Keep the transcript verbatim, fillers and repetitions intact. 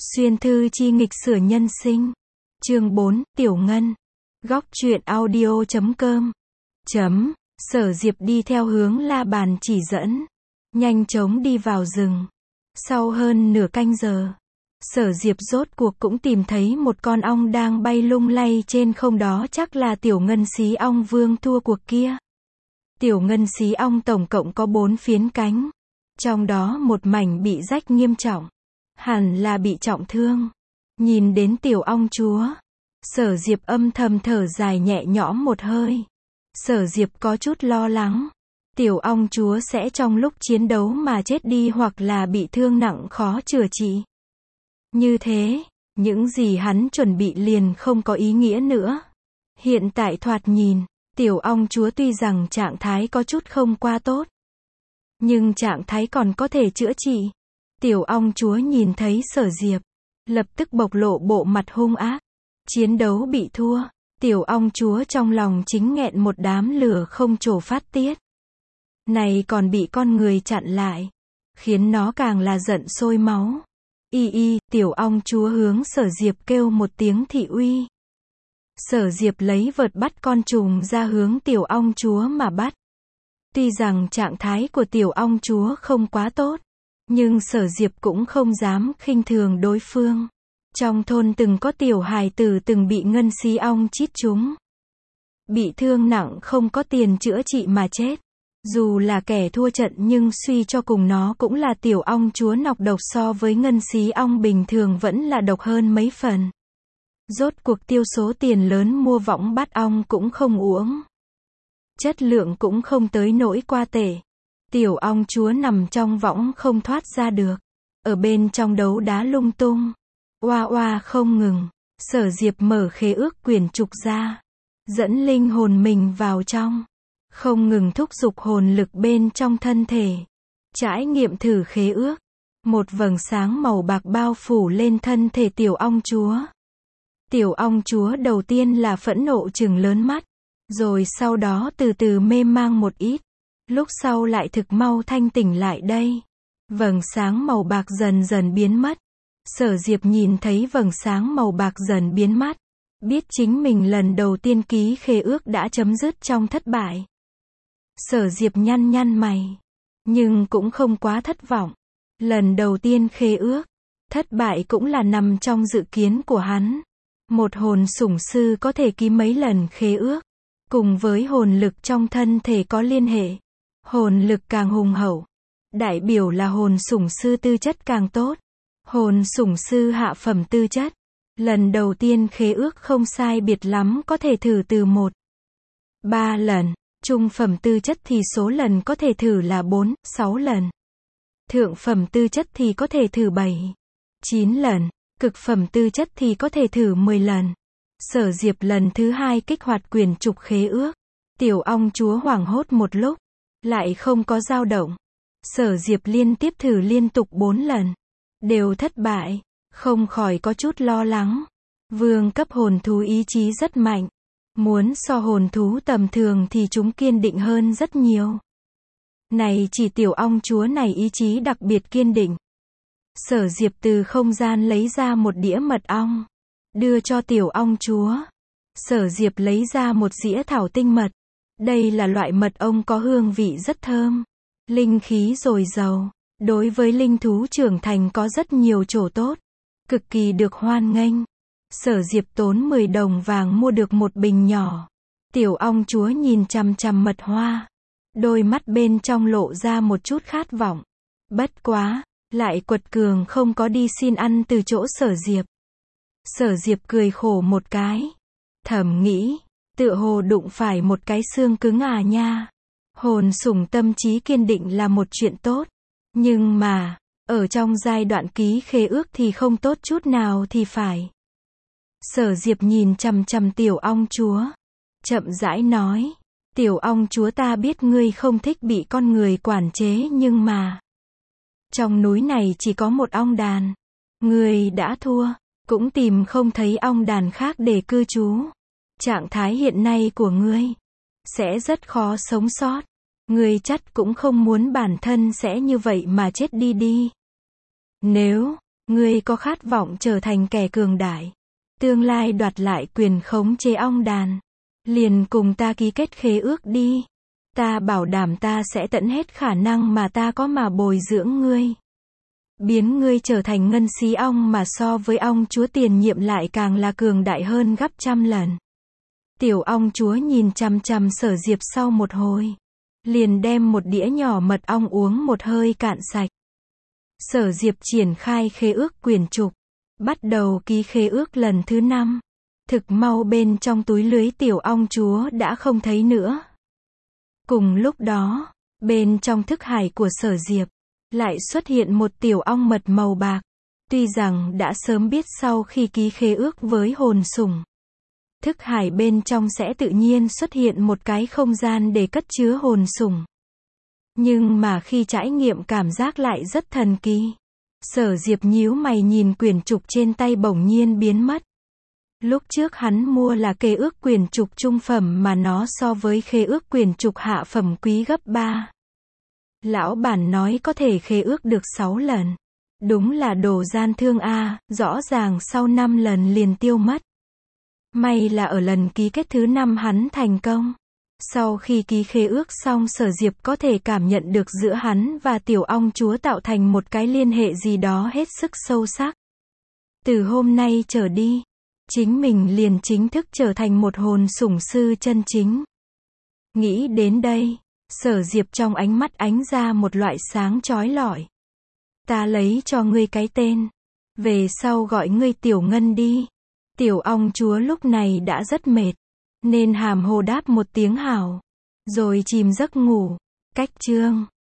Xuyên thư chi nghịch sửa nhân sinh. Chương bốn, Tiểu Ngân. Góc truyện audio chấm com. Chấm. Sở Diệp đi theo hướng la bàn chỉ dẫn. Nhanh chóng đi vào rừng. Sau hơn nửa canh giờ, Sở Diệp rốt cuộc cũng tìm thấy một con ong đang bay lung lay trên không, đó chắc là tiểu ngân xí ong vương thua cuộc kia. Tiểu ngân xí ong tổng cộng có bốn phiến cánh. Trong đó một mảnh bị rách nghiêm trọng. Hẳn là bị trọng thương. Nhìn đến tiểu ong chúa, Sở Diệp âm thầm thở dài nhẹ nhõm một hơi. Sở Diệp có chút lo lắng. Tiểu ong chúa sẽ trong lúc chiến đấu mà chết đi hoặc là bị thương nặng khó chữa trị. Như thế, những gì hắn chuẩn bị liền không có ý nghĩa nữa. Hiện tại thoạt nhìn, tiểu ong chúa tuy rằng trạng thái có chút không qua tốt, nhưng trạng thái còn có thể chữa trị. Tiểu ong chúa nhìn thấy Sở Diệp, lập tức bộc lộ bộ mặt hung ác. Chiến đấu bị thua, tiểu ong chúa trong lòng chính nghẹn một đám lửa không trổ phát tiết. Này còn bị con người chặn lại, khiến nó càng là giận sôi máu. Y y, tiểu ong chúa hướng Sở Diệp kêu một tiếng thị uy. Sở Diệp lấy vợt bắt con trùng ra hướng tiểu ong chúa mà bắt. Tuy rằng trạng thái của tiểu ong chúa không quá tốt, nhưng Sở Diệp cũng không dám khinh thường đối phương. Trong thôn từng có tiểu hài tử từng bị ngân xí ong chít trúng, bị thương nặng không có tiền chữa trị mà chết. Dù là kẻ thua trận nhưng suy cho cùng nó cũng là tiểu ong chúa nọc độc, so với ngân xí ong bình thường vẫn là độc hơn mấy phần. Rốt cuộc tiêu số tiền lớn mua võng bắt ong cũng không uổng. Chất lượng cũng không tới nỗi qua tệ. Tiểu ong chúa nằm trong võng không thoát ra được. Ở bên trong đấu đá lung tung. Oa oa không ngừng. Sở Diệp mở khế ước quyển trục ra. Dẫn linh hồn mình vào trong. Không ngừng thúc giục hồn lực bên trong thân thể. Trải nghiệm thử khế ước. Một vầng sáng màu bạc bao phủ lên thân thể tiểu ong chúa. Tiểu ong chúa đầu tiên là phẫn nộ trừng lớn mắt. Rồi sau đó từ từ mê mang một ít. Lúc sau lại thực mau thanh tỉnh lại đây. Vầng sáng màu bạc dần dần biến mất. Sở Diệp nhìn thấy vầng sáng màu bạc dần biến mất. Biết chính mình lần đầu tiên ký khế ước đã chấm dứt trong thất bại. Sở Diệp nhăn nhăn mày. Nhưng cũng không quá thất vọng. Lần đầu tiên khế ước, thất bại cũng là nằm trong dự kiến của hắn. Một hồn sủng sư có thể ký mấy lần khế ước. Cùng với hồn lực trong thân thể có liên hệ. Hồn lực càng hùng hậu, đại biểu là hồn sủng sư tư chất càng tốt. Hồn sủng sư hạ phẩm tư chất, lần đầu tiên khế ước không sai biệt lắm có thể thử từ một, ba lần. Trung phẩm tư chất thì số lần có thể thử là bốn, sáu lần. Thượng phẩm tư chất thì có thể thử bảy, chín lần. Cực phẩm tư chất thì có thể thử mười lần. Sở Diệp lần thứ hai kích hoạt quyển trục khế ước. Tiểu ong chúa hoảng hốt một lúc, lại không có dao động. Sở Diệp liên tiếp thử liên tục bốn lần, đều thất bại, không khỏi có chút lo lắng. Vương cấp hồn thú ý chí rất mạnh. Muốn so hồn thú tầm thường thì chúng kiên định hơn rất nhiều. Này chỉ tiểu ong chúa này ý chí đặc biệt kiên định. Sở Diệp từ không gian lấy ra một đĩa mật ong, đưa cho tiểu ong chúa. Sở Diệp lấy ra một dĩa thảo tinh mật. Đây là loại mật ong có hương vị rất thơm, linh khí dồi dào, đối với linh thú trưởng thành có rất nhiều chỗ tốt, cực kỳ được hoan nghênh. Sở Diệp tốn mười đồng vàng mua được một bình nhỏ. Tiểu ong chúa nhìn chằm chằm mật hoa, đôi mắt bên trong lộ ra một chút khát vọng. Bất quá, lại quật cường không có đi xin ăn từ chỗ Sở Diệp. Sở Diệp cười khổ một cái, thầm nghĩ, tựa hồ đụng phải một cái xương cứng à nha. Hồn sủng tâm trí kiên định là một chuyện tốt, nhưng mà, ở trong giai đoạn ký khế ước thì không tốt chút nào thì phải. Sở Diệp nhìn chằm chằm tiểu ong chúa, chậm rãi nói, tiểu ong chúa, ta biết ngươi không thích bị con người quản chế, nhưng mà trong núi này chỉ có một ong đàn. Ngươi đã thua, cũng tìm không thấy ong đàn khác để cư trú. Trạng thái hiện nay của ngươi sẽ rất khó sống sót. Ngươi chắc cũng không muốn bản thân sẽ như vậy mà chết đi đi. Nếu Ngươi có khát vọng trở thành kẻ cường đại, tương lai đoạt lại quyền khống chế ong đàn, liền cùng ta ký kết khế ước đi. Ta bảo đảm ta sẽ tận hết khả năng mà ta có mà bồi dưỡng ngươi. Biến ngươi trở thành ngân xí ong mà so với ong chúa tiền nhiệm lại càng là cường đại hơn gấp trăm lần. Tiểu ong chúa nhìn chằm chằm Sở Diệp sau một hồi. Liền đem một đĩa nhỏ mật ong uống một hơi cạn sạch. Sở Diệp triển khai khế ước quyển trục. Bắt đầu ký khế ước lần thứ năm. Thực mau bên trong túi lưới tiểu ong chúa đã không thấy nữa. Cùng lúc đó, bên trong thức hải của Sở Diệp, lại xuất hiện một tiểu ong mật màu bạc. Tuy rằng đã sớm biết sau khi ký khế ước với hồn sủng, thức hải bên trong sẽ tự nhiên xuất hiện một cái không gian để cất chứa hồn sủng. Nhưng mà khi trải nghiệm cảm giác lại rất thần kỳ. Sở Diệp nhíu mày nhìn quyển trục trên tay bỗng nhiên biến mất. Lúc trước hắn mua là khế ước quyển trục trung phẩm mà nó so với khế ước quyển trục hạ phẩm quý gấp ba. Lão bản nói có thể khế ước được sáu lần. Đúng là đồ gian thương a, rõ ràng sau năm lần liền tiêu mất. May là ở lần ký kết thứ năm hắn thành công. Sau khi ký khế ước xong Sở Diệp có thể cảm nhận được giữa hắn và tiểu ong chúa tạo thành một cái liên hệ gì đó hết sức sâu sắc. Từ hôm nay trở đi, chính mình liền chính thức trở thành một hồn sủng sư chân chính. Nghĩ đến đây, Sở Diệp trong ánh mắt ánh ra một loại sáng chói lọi. Ta lấy cho ngươi cái tên. Về sau gọi ngươi Tiểu Ngân đi. Tiểu ong chúa lúc này đã rất mệt, nên hàm hồ đáp một tiếng hảo, rồi chìm giấc ngủ. Cách chương